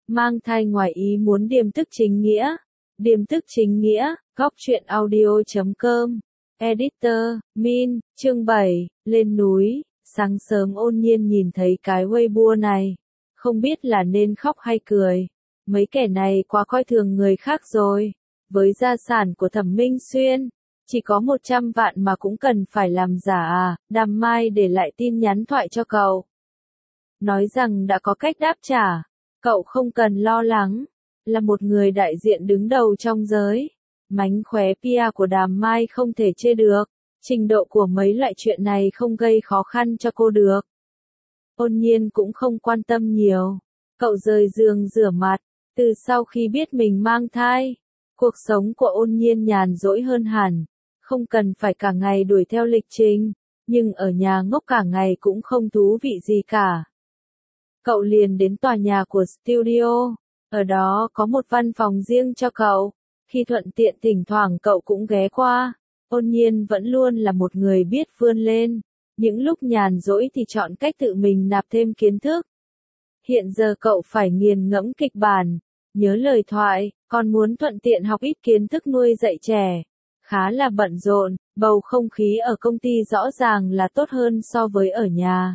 Mang thai ngoài ý muốn điềm tức chính nghĩa. Điềm tức chính nghĩa, góc truyện audio.com. Editor, Min, chương 7, lên núi. Sáng sớm Ôn Nhiên nhìn thấy cái Weibo này. Không biết là nên khóc hay cười. Mấy kẻ này quá coi thường người khác rồi. Với gia sản của Thẩm Minh Xuyên, chỉ có 100 vạn mà cũng cần phải làm giả à? Đàm Mai để lại tin nhắn thoại cho cậu. Nói rằng đã có cách đáp trả. Cậu không cần lo lắng. Là một người đại diện đứng đầu trong giới. Mánh khóe PR của Đàm Mai không thể chê được. Trình độ của mấy loại chuyện này không gây khó khăn cho cô được. Ôn Nhiên cũng không quan tâm nhiều. Cậu rời giường rửa mặt. Từ sau khi biết mình mang thai, cuộc sống của Ôn Nhiên nhàn rỗi hơn hẳn. Không cần phải cả ngày đuổi theo lịch trình. Nhưng ở nhà ngốc cả ngày cũng không thú vị gì cả. Cậu liền đến tòa nhà của studio. Ở đó có một văn phòng riêng cho cậu. Khi thuận tiện thỉnh thoảng cậu cũng ghé qua. Ôn Nhiên vẫn luôn là một người biết vươn lên. Những lúc nhàn rỗi thì chọn cách tự mình nạp thêm kiến thức. Hiện giờ cậu phải nghiền ngẫm kịch bản, nhớ lời thoại, còn muốn thuận tiện học ít kiến thức nuôi dạy trẻ. Khá là bận rộn, bầu không khí ở công ty rõ ràng là tốt hơn so với ở nhà.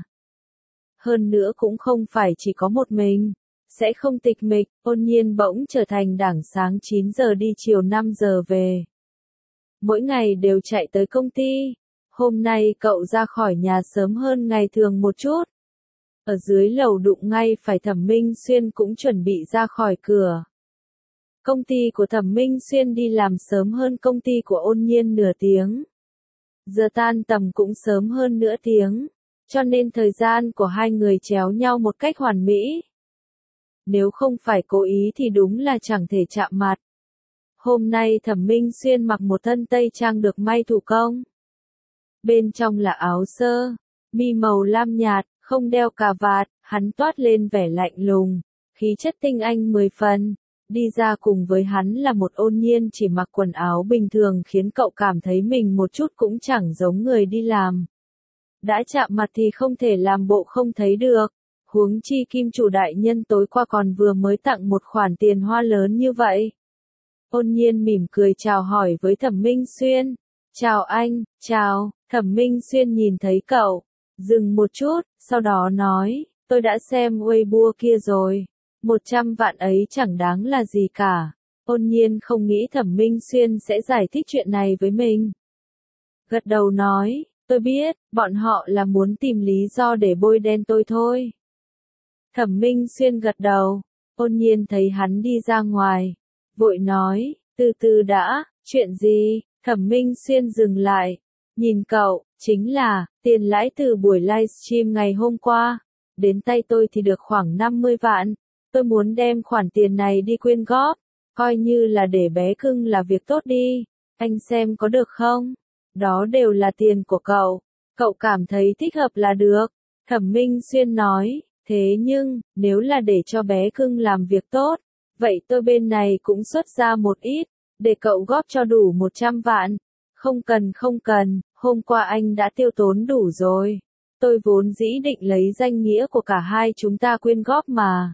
Hơn nữa cũng không phải chỉ có một mình. Sẽ không tịch mịch. Ôn Nhiên bỗng trở thành đảng sáng 9 giờ đi chiều 5 giờ về. Mỗi ngày đều chạy tới công ty. Hôm nay cậu ra khỏi nhà sớm hơn ngày thường một chút. Ở dưới lầu đụng ngay phải Thẩm Minh Xuyên cũng chuẩn bị ra khỏi cửa. Công ty của Thẩm Minh Xuyên đi làm sớm hơn công ty của Ôn Nhiên nửa tiếng. Giờ tan tầm cũng sớm hơn nửa tiếng. Cho nên thời gian của hai người chéo nhau một cách hoàn mỹ. Nếu không phải cố ý thì đúng là chẳng thể chạm mặt. Hôm nay Thẩm Minh Xuyên mặc một thân tây trang được may thủ công. Bên trong là áo sơ, mi màu lam nhạt, không đeo cà vạt, hắn toát lên vẻ lạnh lùng, khí chất tinh anh 10 phần. Đi ra cùng với hắn là một Ôn Nhiên chỉ mặc quần áo bình thường khiến cậu cảm thấy mình một chút cũng chẳng giống người đi làm. Đã chạm mặt thì không thể làm bộ không thấy được. Huống chi Kim chủ đại nhân tối qua còn vừa mới tặng một khoản tiền hoa lớn như vậy. Ôn Nhiên mỉm cười chào hỏi với Thẩm Minh Xuyên. Chào anh, chào. Thẩm Minh Xuyên nhìn thấy cậu, dừng một chút, sau đó nói, tôi đã xem Weibo kia rồi. 100 vạn ấy chẳng đáng là gì cả. Ôn Nhiên không nghĩ Thẩm Minh Xuyên sẽ giải thích chuyện này với mình. Gật đầu nói, tôi biết, bọn họ là muốn tìm lý do để bôi đen tôi thôi. Thẩm Minh Xuyên gật đầu. Ôn Nhiên thấy hắn đi ra ngoài, vội nói, từ từ đã, chuyện gì? Thẩm Minh Xuyên dừng lại, nhìn cậu, chính là, tiền lãi từ buổi livestream ngày hôm qua, đến tay tôi thì được khoảng 50 vạn, tôi muốn đem khoản tiền này đi quyên góp, coi như là để bé cưng là việc tốt đi, anh xem có được không? Đó đều là tiền của cậu cảm thấy thích hợp là được. Thẩm Minh Xuyên nói, thế nhưng, nếu là để cho bé cưng làm việc tốt, vậy tôi bên này cũng xuất ra một ít, để cậu góp cho đủ 100 vạn. Không cần, hôm qua anh đã tiêu tốn đủ rồi. Tôi vốn dĩ định lấy danh nghĩa của cả hai chúng ta quyên góp mà.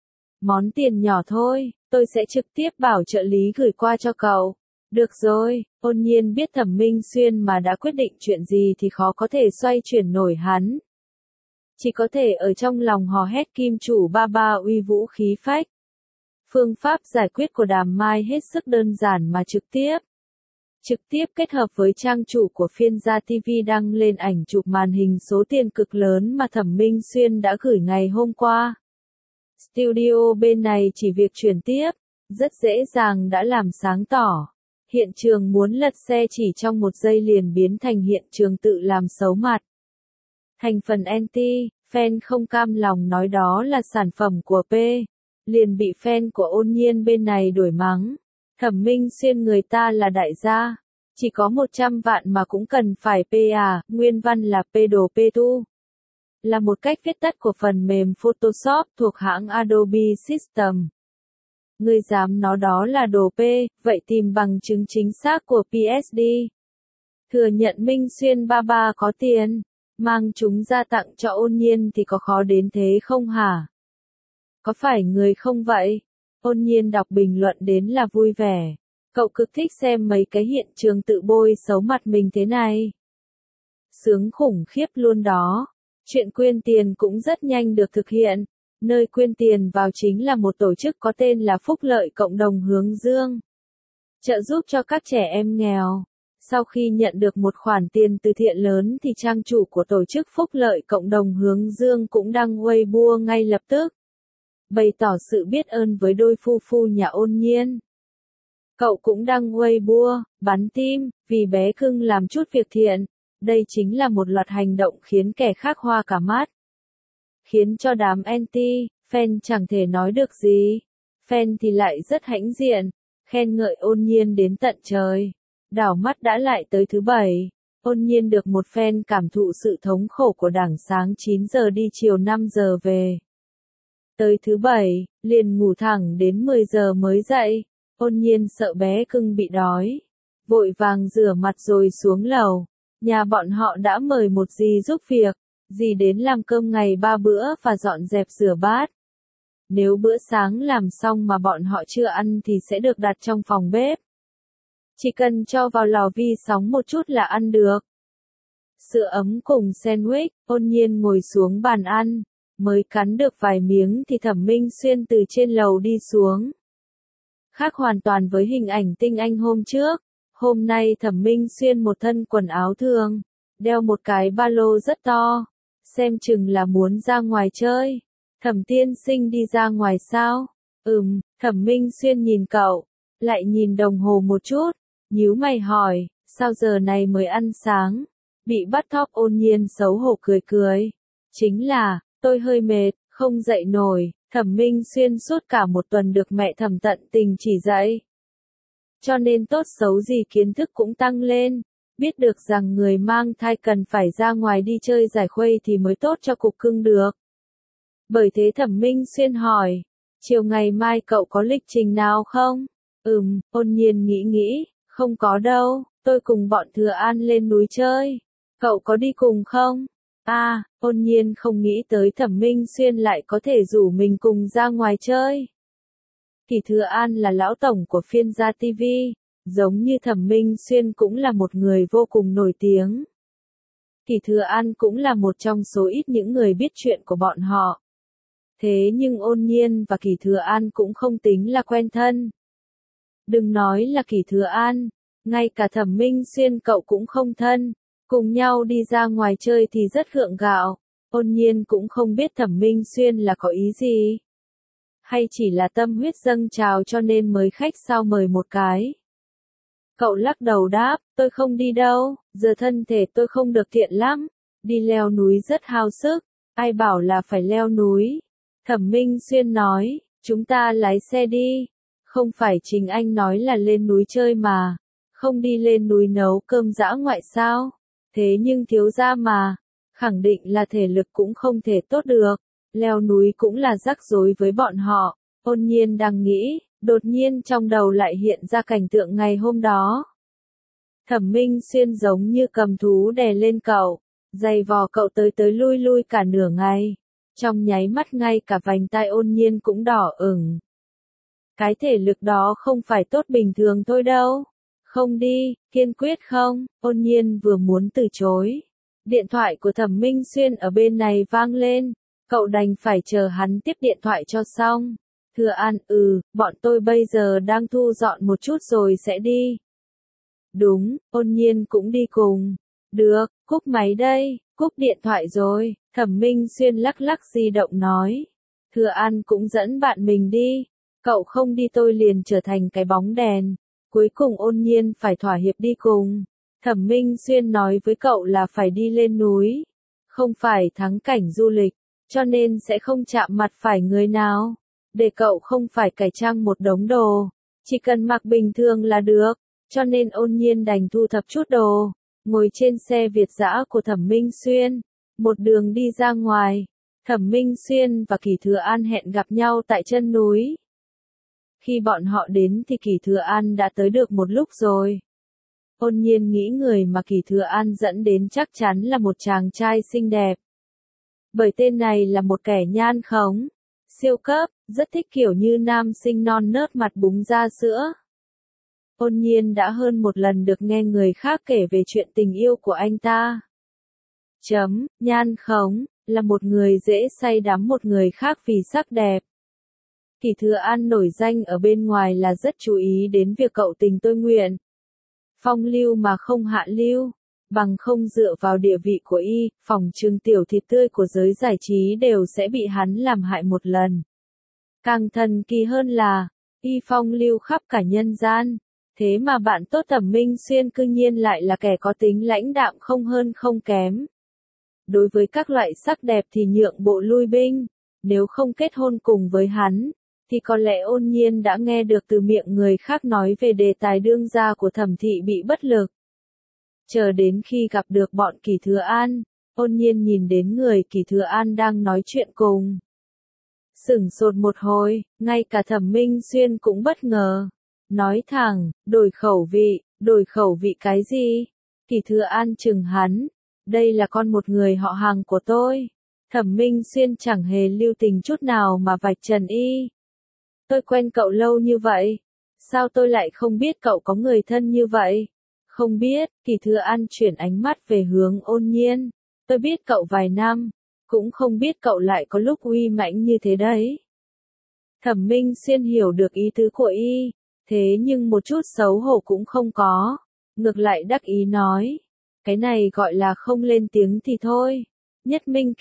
Món tiền nhỏ thôi, tôi sẽ trực tiếp bảo trợ lý gửi qua cho cậu. Được rồi, Ôn Nhiên biết Thẩm Minh Xuyên mà đã quyết định chuyện gì thì khó có thể xoay chuyển nổi hắn. Chỉ có thể ở trong lòng hò hét Kim chủ ba ba uy vũ khí phách. Phương pháp giải quyết của Đàm Mai hết sức đơn giản mà trực tiếp. Trực tiếp kết hợp với trang chủ của Phiên Gia TV đăng lên ảnh chụp màn hình số tiền cực lớn mà Thẩm Minh Xuyên đã gửi ngày hôm qua. Studio bên này chỉ việc chuyển tiếp, rất dễ dàng đã làm sáng tỏ. Hiện trường muốn lật xe chỉ trong một giây liền biến thành hiện trường tự làm xấu mặt. Thành phần anti, fan không cam lòng nói đó là sản phẩm của P. Liền bị fan của Ôn Nhiên bên này đuổi mắng. Thẩm Minh Xuyên người ta là đại gia. Chỉ có 100 vạn mà cũng cần phải P à, nguyên văn là P đồ P tu. Là một cách viết tắt của phần mềm Photoshop thuộc hãng Adobe System. Ngươi dám nói đó là đồ P, vậy tìm bằng chứng chính xác của PSD. Thừa nhận Minh Xuyên ba ba có tiền, mang chúng ra tặng cho Ôn Nhiên thì có khó đến thế không hả? có phải người không vậy? Ôn nhiên đọc bình luận đến là vui vẻ. Cậu cực thích xem mấy cái hiện trường tự bôi xấu mặt mình thế này. Sướng khủng khiếp luôn đó. Chuyện quyên tiền cũng rất nhanh được thực hiện. Nơi quyên tiền vào chính là một tổ chức có tên là Phúc Lợi Cộng đồng Hướng Dương. Trợ giúp cho các trẻ em nghèo. Sau khi nhận được một khoản tiền từ thiện lớn thì trang chủ của tổ chức Phúc Lợi Cộng đồng Hướng Dương cũng đăng Weibo ngay lập tức. Bày tỏ sự biết ơn với đôi phu phu nhà Ôn Nhiên. Cậu cũng đăng Weibo, bắn tim, vì bé cưng làm chút việc thiện. Đây chính là một loạt hành động khiến kẻ khác hoa cả mắt. Khiến cho đám fan chẳng thể nói được gì. Fan thì lại rất hãnh diện, khen ngợi Ôn Nhiên đến tận trời. Đảo mắt đã lại tới thứ bảy. Ôn Nhiên được một fan cảm thụ sự thống khổ của đảng sáng 9 giờ đi chiều 5 giờ về. Tới thứ bảy, liền ngủ thẳng đến 10 giờ mới dậy. Ôn Nhiên sợ bé cưng bị đói. Vội vàng rửa mặt rồi xuống lầu. Nhà bọn họ đã mời một dì giúp việc. Dì đến làm cơm ngày 3 bữa và dọn dẹp rửa bát. Nếu bữa sáng làm xong mà bọn họ chưa ăn thì sẽ được đặt trong phòng bếp. Chỉ cần cho vào lò vi sóng một chút là ăn được. Sữa ấm cùng sandwich, Ôn Nhiên ngồi xuống bàn ăn. Mới cắn được vài miếng thì Thẩm Minh Xuyên từ trên lầu đi xuống. Khác hoàn toàn với hình ảnh tinh anh hôm trước. Hôm nay Thẩm Minh Xuyên một thân quần áo thường. Đeo một cái ba lô rất to. Xem chừng là muốn ra ngoài chơi. Thẩm tiên sinh đi ra ngoài sao? Thẩm Minh Xuyên nhìn cậu. Lại nhìn đồng hồ một chút. Nhíu mày hỏi, sao giờ này mới ăn sáng? Bị bắt cóc Ôn Nhiên xấu hổ cười cười. Chính là, tôi hơi mệt, không dậy nổi. Thẩm Minh Xuyên suốt cả một tuần được mẹ Thẩm tận tình chỉ dạy. Cho nên tốt xấu gì kiến thức cũng tăng lên. Biết được rằng người mang thai cần phải ra ngoài đi chơi giải khuây thì mới tốt cho cục cưng được. Bởi thế Thẩm Minh Xuyên hỏi, chiều ngày mai cậu có lịch trình nào không? Ôn Nhiên nghĩ, không có đâu, tôi cùng bọn Thừa An lên núi chơi. Cậu có đi cùng không? Ôn Nhiên không nghĩ tới Thẩm Minh Xuyên lại có thể rủ mình cùng ra ngoài chơi. Kỳ Thừa An là lão tổng của Phiên Gia TV, giống như Thẩm Minh Xuyên cũng là một người vô cùng nổi tiếng. Kỳ Thừa An cũng là một trong số ít những người biết chuyện của bọn họ. Thế nhưng Ôn Nhiên và Kỳ Thừa An cũng không tính là quen thân. Đừng nói là Kỳ Thừa An, ngay cả Thẩm Minh Xuyên cậu cũng không thân. Cùng nhau đi ra ngoài chơi thì rất gượng gạo. Ôn Nhiên cũng không biết Thẩm Minh Xuyên là có ý gì. Hay chỉ là tâm huyết dâng trào cho nên mới khách sao mời một cái. Cậu lắc đầu đáp, tôi không đi đâu, giờ thân thể tôi không được tiện lắm. Đi leo núi rất hao sức, ai bảo là phải leo núi. Thẩm Minh Xuyên nói, chúng ta lái xe đi. Không phải chính anh nói là lên núi chơi mà. Không đi lên núi nấu cơm dã ngoại sao? Thế nhưng thiếu gia mà. Khẳng định là thể lực cũng không thể tốt được. Leo núi cũng là rắc rối với bọn họ. Ôn Nhiên đang nghĩ, đột nhiên trong đầu lại hiện ra cảnh tượng ngày hôm đó. Thẩm Minh Xuyên giống như cầm thú đè lên cậu. Giày vò cậu tới lui cả nửa ngày. Trong nháy mắt ngay cả vành tai Ôn Nhiên cũng đỏ ửng. Cái thể lực đó không phải tốt bình thường thôi đâu. Không đi, kiên quyết không. Ôn Nhiên vừa muốn từ chối. Điện thoại của Thẩm Minh Xuyên ở bên này vang lên. Cậu đành phải chờ hắn tiếp điện thoại cho xong. Thừa An, bọn tôi bây giờ đang thu dọn một chút rồi sẽ đi. Đúng, Ôn Nhiên cũng đi cùng. Được, cúp máy đây, cúp điện thoại rồi. Thẩm Minh Xuyên lắc lắc di động nói. Thừa An cũng dẫn bạn mình đi. Cậu không đi tôi liền trở thành cái bóng đèn. Cuối cùng Ôn Nhiên phải thỏa hiệp đi cùng. Thẩm Minh Xuyên nói với cậu là phải đi lên núi. Không phải thắng cảnh du lịch. Cho nên sẽ không chạm mặt phải người nào. Để cậu không phải cải trang một đống đồ. Chỉ cần mặc bình thường là được. Cho nên Ôn Nhiên đành thu thập chút đồ. Ngồi trên xe Việt dã của Thẩm Minh Xuyên. Một đường đi ra ngoài. Thẩm Minh Xuyên và Kỳ Thừa An hẹn gặp nhau tại chân núi. Khi bọn họ đến thì Kỳ Thừa An đã tới được một lúc rồi. Ôn Nhiên nghĩ người mà Kỳ Thừa An dẫn đến chắc chắn là một chàng trai xinh đẹp. Bởi tên này là một kẻ nhan khống. Siêu cấp, rất thích kiểu như nam sinh non nớt mặt búng ra sữa. Ôn nhiên đã hơn một lần được nghe người khác kể về chuyện tình yêu của anh ta. Nhan Khống, là một người dễ say đắm một người khác vì sắc đẹp. Kỳ Thừa An nổi danh ở bên ngoài là rất chú ý đến việc cậu tình tôi nguyện. Phong lưu mà không hạ lưu, bằng không dựa vào địa vị của y, phòng trừng tiểu thịt tươi của giới giải trí đều sẽ bị hắn làm hại một lần. Càng thần kỳ hơn là, y phong lưu khắp cả nhân gian, thế mà bạn tốt Thẩm Minh Xuyên cư nhiên lại là kẻ có tính lãnh đạm không hơn không kém. Đối với các loại sắc đẹp thì nhượng bộ lui binh, nếu không kết hôn cùng với hắn, thì có lẽ Ôn Nhiên đã nghe được từ miệng người khác nói về đề tài đương gia của Thẩm thị bị bất lực. Chờ đến khi gặp được bọn Kỳ Thừa An, Ôn Nhiên nhìn đến người Kỳ Thừa An đang nói chuyện cùng. Sửng sốt một hồi, ngay cả Thẩm Minh Xuyên cũng bất ngờ. Nói thẳng, đổi khẩu vị cái gì? Kỳ Thừa An chừng hắn, đây là con một người họ hàng của tôi. Thẩm Minh Xuyên chẳng hề lưu tình chút nào mà vạch trần y. Tôi quen cậu lâu như vậy, sao tôi lại không biết cậu có người thân như vậy? Không biết, Kỳ Thừa An chuyển ánh mắt về hướng Ôn Nhiên. Tôi biết cậu vài năm, cũng không biết cậu lại có lúc uy mãnh như thế đấy. Thẩm Minh Xuyên hiểu được ý tứ của y, thế nhưng một chút xấu hổ cũng không có, ngược lại đắc ý nói. Cái này gọi là không lên tiếng thì thôi. Nhất minh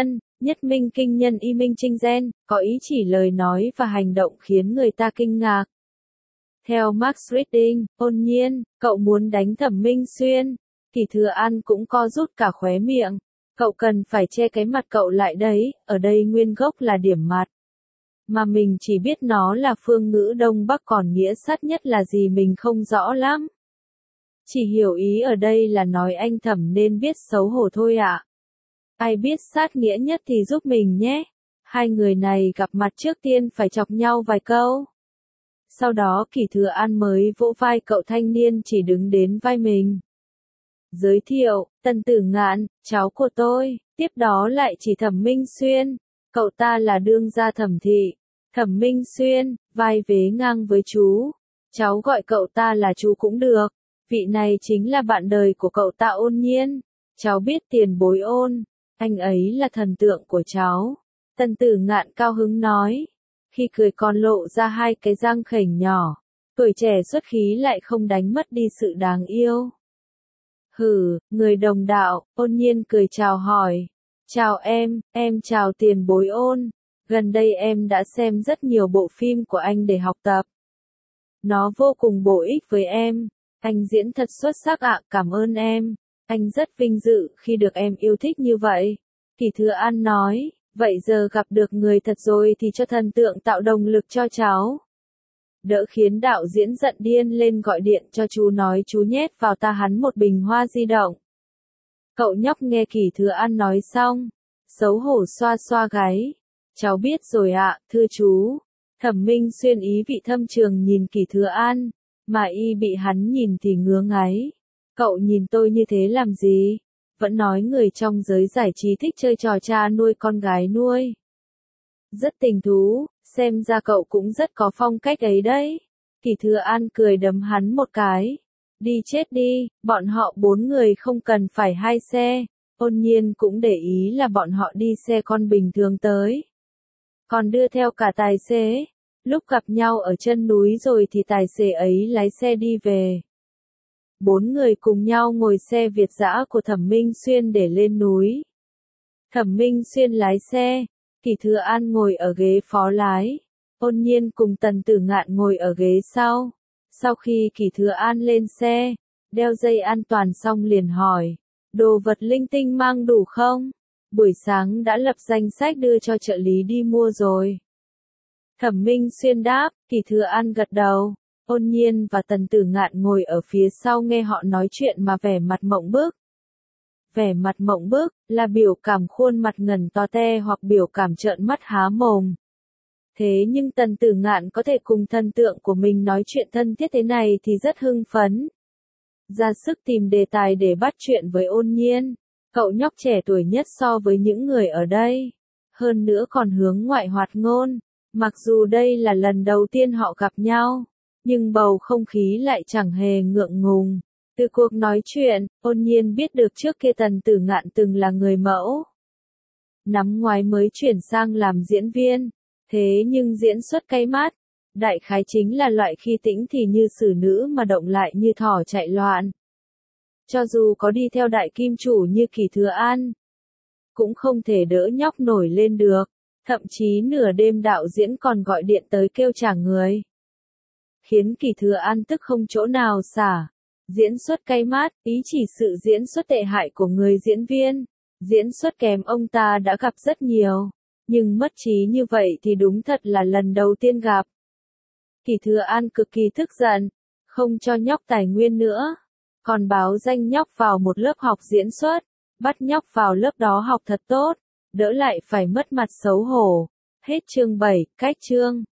kinh nhân y minh trinh gen, có ý chỉ lời nói và hành động khiến người ta kinh ngạc. Theo Max Reading, Ôn Nhiên, cậu muốn đánh Thẩm Minh Xuyên. Kỳ Thừa An cũng co rút cả khóe miệng. Cậu cần phải che cái mặt cậu lại đấy, ở đây nguyên gốc là điểm mặt. Mà mình chỉ biết nó là phương ngữ Đông Bắc còn nghĩa sát nhất là gì mình không rõ lắm. Chỉ hiểu ý ở đây là nói anh Thẩm nên biết xấu hổ thôi ạ. Ai biết sát nghĩa nhất thì giúp mình nhé. Hai người này gặp mặt trước tiên phải chọc nhau vài câu. Sau đó Kỳ Thừa An mới vỗ vai cậu thanh niên chỉ đứng đến vai mình. Giới thiệu, Tần Tử Ngạn, cháu của tôi, tiếp đó lại chỉ Thẩm Minh Xuyên, cậu ta là đương gia Thẩm thị. Thẩm Minh Xuyên, vai vế ngang với chú, cháu gọi cậu ta là chú cũng được, vị này chính là bạn đời của cậu ta Ôn Nhiên, cháu biết tiền bối Ôn, anh ấy là thần tượng của cháu. Tần Tử Ngạn cao hứng nói, khi cười còn lộ ra hai cái răng khểnh nhỏ, tuổi trẻ xuất khí lại không đánh mất đi sự đáng yêu. Hử, người đồng đạo, Ôn Nhiên cười chào hỏi. Chào em chào tiền bối Ôn. Gần đây em đã xem rất nhiều bộ phim của anh để học tập. Nó vô cùng bổ ích với em. Anh diễn thật xuất sắc ạ, cảm ơn em. Anh rất vinh dự khi được em yêu thích như vậy. Kỳ Thừa An nói, vậy giờ gặp được người thật rồi thì cho thần tượng tạo động lực cho cháu. Đỡ khiến đạo diễn giận điên lên gọi điện cho chú nói chú nhét vào ta hắn một bình hoa di động. Cậu nhóc nghe Kỳ Thừa An nói xong, xấu hổ xoa xoa gáy. Cháu biết rồi ạ, thưa chú. Thẩm Minh Xuyên ý vị thâm trường nhìn Kỳ Thừa An, mà y bị hắn nhìn thì ngứa ngáy. Cậu nhìn tôi như thế làm gì? Vẫn nói người trong giới giải trí thích chơi trò cha nuôi con gái nuôi. Rất tình thú, xem ra cậu cũng rất có phong cách ấy đấy. Kỳ Thừa An cười đấm hắn một cái. Đi chết đi, bọn họ 4 người không cần phải 2 xe. Ôn Nhiên cũng để ý là bọn họ đi xe con bình thường tới. Còn đưa theo cả tài xế. Lúc gặp nhau ở chân núi rồi thì tài xế ấy lái xe đi về. 4 người cùng nhau ngồi xe Việt dã của Thẩm Minh Xuyên để lên núi. Thẩm Minh Xuyên lái xe, Kỳ Thừa An ngồi ở ghế phó lái, Ôn Nhiên cùng Tần Tử Ngạn ngồi ở ghế sau. Sau khi Kỳ Thừa An lên xe, đeo dây an toàn xong liền hỏi, đồ vật linh tinh mang đủ không? Buổi sáng đã lập danh sách đưa cho trợ lý đi mua rồi. Thẩm Minh Xuyên đáp, Kỳ Thừa An gật đầu. Ôn Nhiên và Tần Tử Ngạn ngồi ở phía sau nghe họ nói chuyện mà vẻ mặt mộng bức. Vẻ mặt mộng bức là biểu cảm khuôn mặt ngẩn to te hoặc biểu cảm trợn mắt há mồm. Thế nhưng Tần Tử Ngạn có thể cùng thần tượng của mình nói chuyện thân thiết thế này thì rất hưng phấn. Ra sức tìm đề tài để bắt chuyện với Ôn Nhiên. Cậu nhóc trẻ tuổi nhất so với những người ở đây. hơn nữa còn hướng ngoại hoạt ngôn. Mặc dù đây là lần đầu tiên họ gặp nhau, nhưng bầu không khí lại chẳng hề ngượng ngùng. Từ cuộc nói chuyện, Ôn Nhiên biết được trước kia Tần Tử Ngạn từng là người mẫu. Năm ngoái mới chuyển sang làm diễn viên, thế nhưng diễn xuất cay mắt. Đại khái chính là loại khi tĩnh thì như xử nữ mà động lại như thỏ chạy loạn. Cho dù có đi theo đại kim chủ như Kỳ Thừa An, cũng không thể đỡ nhóc nổi lên được. Thậm chí nửa đêm đạo diễn còn gọi điện tới kêu trả người. Khiến Kỳ Thừa An tức không chỗ nào xả. Diễn xuất cay mắt, ý chỉ sự diễn xuất tệ hại của người diễn viên. Diễn xuất kém ông ta đã gặp rất nhiều. Nhưng mất trí như vậy thì đúng thật là lần đầu tiên gặp. Kỳ Thừa An cực kỳ tức giận, không cho nhóc tài nguyên nữa. Còn báo danh nhóc vào một lớp học diễn xuất, bắt nhóc vào lớp đó học thật tốt, đỡ lại phải mất mặt xấu hổ. Hết chương 7, cách chương.